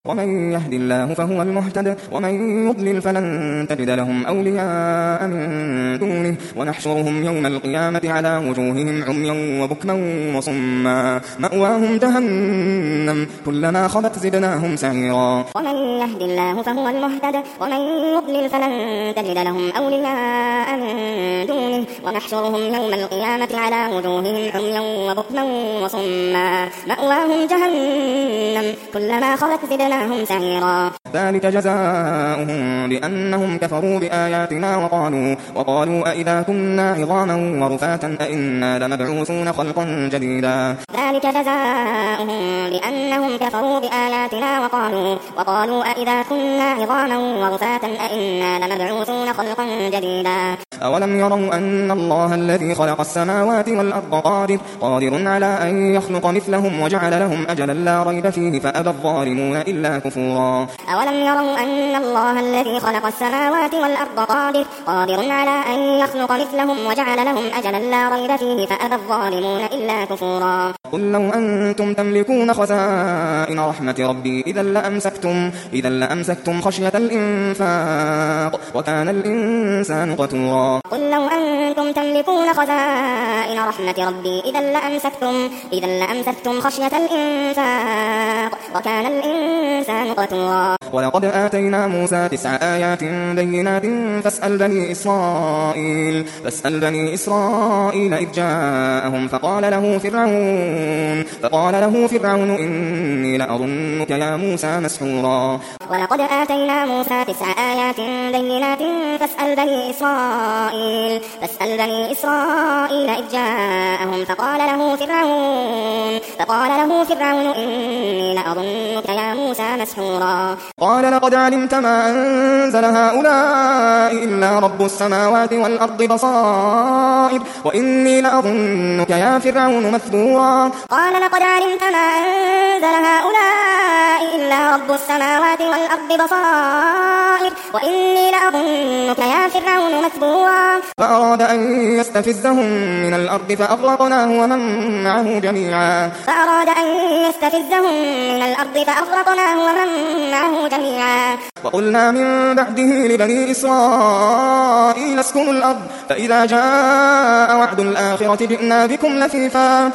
ومن يهد الله فهو المهتد ومن يضلل فلن تجد لهم أولياء من دونه ونحشرهم يوم القيامة على وجوههم عميا وبكما وصما مأواهم جهنم كلما خبت زدناهم سعيرا. ومن يهد الله فهو المهتد ومن يضلل فلن تجد لهم أولياء من دونه ونحشرهم يوم القيامة على وجوههم عميا وبكما وصما مأواهم جهنم كلما خبت زدناهم سعيرا. ذلك جزاؤهم بأنهم كفروا بآياتنا وقالوا أئذا كنا عظاما ورفاتا أئنا لمبعوثون خلقا جديدا. ذلك جزاؤهم بأنهم كفروا بآياتنا وقالوا أئذا كنا عظاما ورفاتا أئنا لمبعوثون خلقا جديدا. أولم يروا أن الله الذي خلق السماوات والأرض قادر على أن يخلق مثلهم وجعل لهم أجلا لا ريب فيه فأبى الظالمون إلا كفورا. أولم يروا أن الله الذي خلق السماوات والأرض قادر على أن يخلق مثلهم وجعل لهم أجلا لا ريب فيه فأبى الظالمون إلا كفورا. قل لو أنتم تملكون خزائن رحمة ربي إذا لأمسكتم خشية الإنفاق وكان الإنسان قتورا. قل لو أنتم تملكون خزائن رحمة ربي إذا لأمسكتم خشية الإنفاق وكان الإنسان قتورا. ولقد آتينا موسى 9 آيات بينات فاسأل بني إسرائيل إذ جاءهم فقال له فرعون إني لأظنك يا موسى مسحورا. ولقد آتينا موسى 9 آيات بينات فاسأل بني إسرائيل إذ جاءهم فقال له فرعون إني لأظنك يا موسى مسحورا. قال لقد علمت ما أنزل هؤلاء إلا رب السماوات والأرض بصائر وإني لأظنك يا فرعون مثبورا. قال لقد علمت ما أنزل هؤلاء إلا رب السماوات والأرض بصائر وإني لأظنك يا فرعون مثبورا. فأراد أن يستفزهم من الأرض فأغرقناه ومن معه جميعا. وقلنا من بعده لبني إسرائيل اسكنوا الأرض فإذا جاء وعد الآخرة جئنا بكم لفيفا.